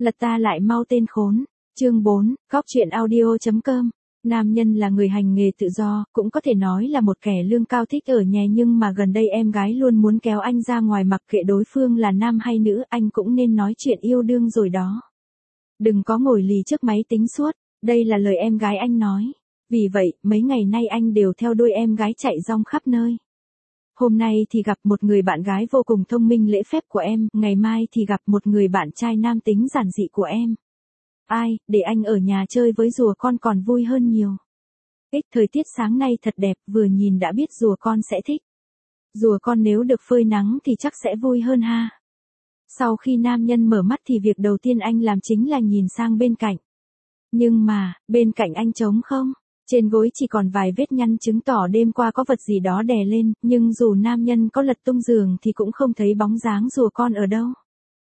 Lật ta lại mau tên khốn. Chương 4, Góc truyện audio.com. Nam nhân là người hành nghề tự do, cũng có thể nói là một kẻ lương cao thích ở nhà, nhưng mà gần đây em gái luôn muốn kéo anh ra ngoài, mặc kệ đối phương là nam hay nữ, anh cũng nên nói chuyện yêu đương rồi đó. Đừng có ngồi lì trước máy tính suốt, đây là lời em gái anh nói. Vì vậy, mấy ngày nay anh đều theo đuôi em gái chạy rong khắp nơi. Hôm nay thì gặp một người bạn gái vô cùng thông minh lễ phép của em, ngày mai thì gặp một người bạn trai nam tính giản dị của em. Ai, để anh ở nhà chơi với rùa con còn vui hơn nhiều. Thời tiết sáng nay thật đẹp, vừa nhìn đã biết rùa con sẽ thích. Rùa con nếu được phơi nắng thì chắc sẽ vui hơn ha. Sau khi nam nhân mở mắt thì việc đầu tiên anh làm chính là nhìn sang bên cạnh. Nhưng mà, bên cạnh anh trống không. Trên gối chỉ còn vài vết nhăn chứng tỏ đêm qua có vật gì đó đè lên, nhưng dù nam nhân có lật tung giường thì cũng không thấy bóng dáng rùa con ở đâu.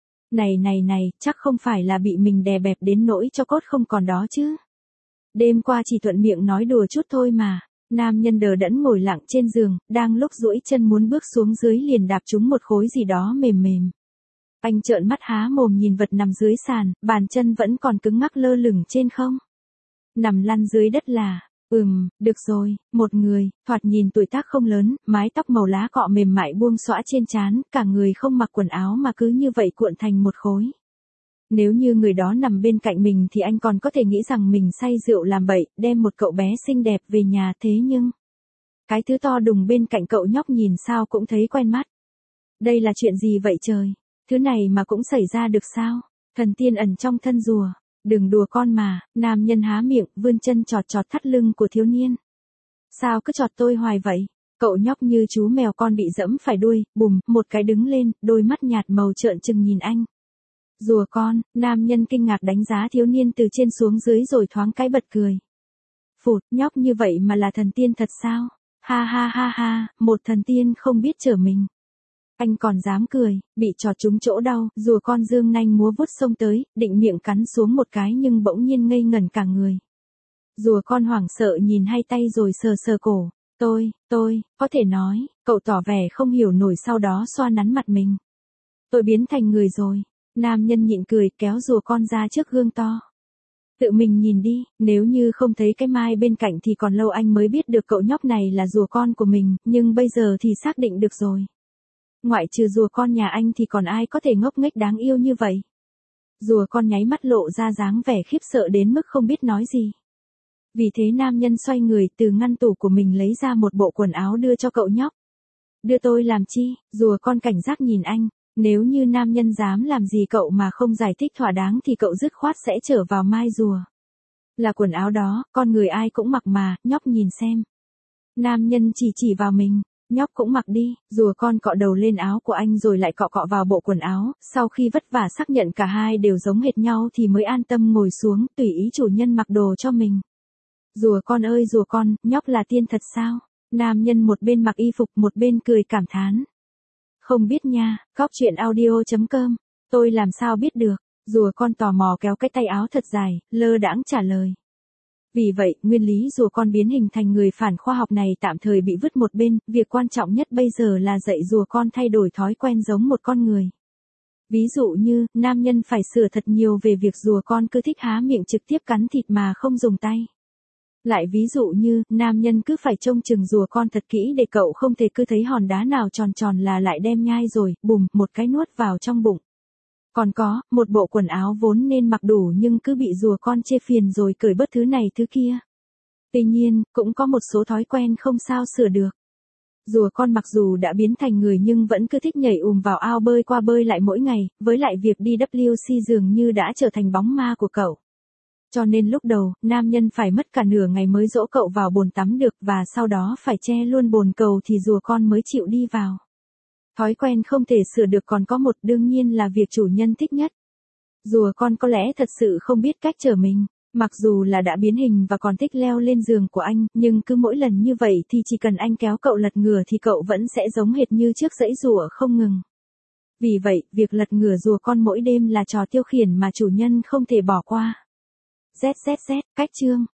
Này, chắc không phải là bị mình đè bẹp đến nỗi cho cốt không còn đó chứ. Đêm qua chỉ thuận miệng nói đùa chút thôi mà. Nam nhân đờ đẫn ngồi lặng trên giường, đang lúc duỗi chân muốn bước xuống dưới liền đạp trúng một khối gì đó mềm mềm. Anh trợn mắt há mồm nhìn vật nằm dưới sàn, bàn chân vẫn còn cứng ngắc lơ lửng trên không. Nằm lăn dưới đất là, được rồi, một người, thoạt nhìn tuổi tác không lớn, mái tóc màu lá cọ mềm mại buông xõa trên trán, cả người không mặc quần áo mà cứ như vậy cuộn thành một khối. Nếu như người đó nằm bên cạnh mình thì anh còn có thể nghĩ rằng mình say rượu làm bậy, đem một cậu bé xinh đẹp về nhà, thế nhưng cái thứ to đùng bên cạnh cậu nhóc nhìn sao cũng thấy quen mắt. Đây là chuyện gì vậy trời? Thứ này mà cũng xảy ra được sao? Thần tiên ẩn trong thân rùa. Đừng đùa con mà. Nam nhân há miệng, vươn chân chọt thắt lưng của thiếu niên. Sao cứ chọt tôi hoài vậy? Cậu nhóc như chú mèo con bị dẫm phải đuôi, bùm, một cái đứng lên, đôi mắt nhạt màu trợn trừng nhìn anh. Rùa con, nam nhân kinh ngạc đánh giá thiếu niên từ trên xuống dưới rồi thoáng cái bật cười. Phụt, nhóc như vậy mà là thần tiên thật sao? Ha, một thần tiên không biết trở mình. Anh còn dám cười, bị chọt trúng chỗ đau, rùa con dương nanh múa vuốt xông tới, định miệng cắn xuống một cái nhưng bỗng nhiên ngây ngẩn cả người. Rùa con hoảng sợ nhìn hai tay rồi sờ cổ. Tôi, có thể nói, cậu tỏ vẻ không hiểu nổi sau đó xoa nắn mặt mình. Tôi biến thành người rồi. Nam nhân nhịn cười kéo rùa con ra trước gương to. Tự mình nhìn đi, nếu như không thấy cái mai bên cạnh thì còn lâu anh mới biết được cậu nhóc này là rùa con của mình, nhưng bây giờ thì xác định được rồi. Ngoại trừ rùa con nhà anh thì còn ai có thể ngốc nghếch đáng yêu như vậy. Rùa con nháy mắt lộ ra dáng vẻ khiếp sợ đến mức không biết nói gì. Vì thế nam nhân xoay người từ ngăn tủ của mình lấy ra một bộ quần áo đưa cho cậu nhóc. Đưa tôi làm chi? Rùa con cảnh giác nhìn anh. Nếu như nam nhân dám làm gì cậu mà không giải thích thỏa đáng thì cậu dứt khoát sẽ trở vào mai rùa. Là quần áo đó, con người ai cũng mặc mà, nhóc nhìn xem. Nam nhân chỉ vào mình. Nhóc cũng mặc đi, rùa con cọ đầu lên áo của anh rồi lại cọ vào bộ quần áo, sau khi vất vả xác nhận cả hai đều giống hệt nhau thì mới an tâm ngồi xuống, tùy ý chủ nhân mặc đồ cho mình. Rùa con ơi rùa con, nhóc là tiên thật sao? Nam nhân một bên mặc y phục một bên cười cảm thán. Không biết nha, Góc truyện audio.com, tôi làm sao biết được? Rùa con tò mò kéo cái tay áo thật dài, lơ đãng trả lời. Vì vậy, nguyên lý rùa con biến hình thành người phản khoa học này tạm thời bị vứt một bên, việc quan trọng nhất bây giờ là dạy rùa con thay đổi thói quen giống một con người. Ví dụ như, nam nhân phải sửa thật nhiều về việc rùa con cứ thích há miệng trực tiếp cắn thịt mà không dùng tay. Lại ví dụ như, nam nhân cứ phải trông chừng rùa con thật kỹ để cậu không thể cứ thấy hòn đá nào tròn là lại đem nhai rồi, bùm, một cái nuốt vào trong bụng. Còn có, một bộ quần áo vốn nên mặc đủ nhưng cứ bị rùa con chê phiền rồi cởi bớt thứ này thứ kia. Tuy nhiên, cũng có một số thói quen không sao sửa được. Rùa con mặc dù đã biến thành người nhưng vẫn cứ thích nhảy vào ao bơi qua bơi lại mỗi ngày, với lại việc đi WC dường như đã trở thành bóng ma của cậu. Cho nên lúc đầu, nam nhân phải mất cả nửa ngày mới dỗ cậu vào bồn tắm được và sau đó phải che luôn bồn cầu thì rùa con mới chịu đi vào. Thói quen không thể sửa được còn có một đương nhiên là việc chủ nhân thích nhất. Rùa con có lẽ thật sự không biết cách trở mình, mặc dù là đã biến hình và còn thích leo lên giường của anh, nhưng cứ mỗi lần như vậy thì chỉ cần anh kéo cậu lật ngửa thì cậu vẫn sẽ giống hệt như trước dãy rùa không ngừng. Vì vậy, việc lật ngửa rùa con mỗi đêm là trò tiêu khiển mà chủ nhân không thể bỏ qua. ZZZ, cách chương.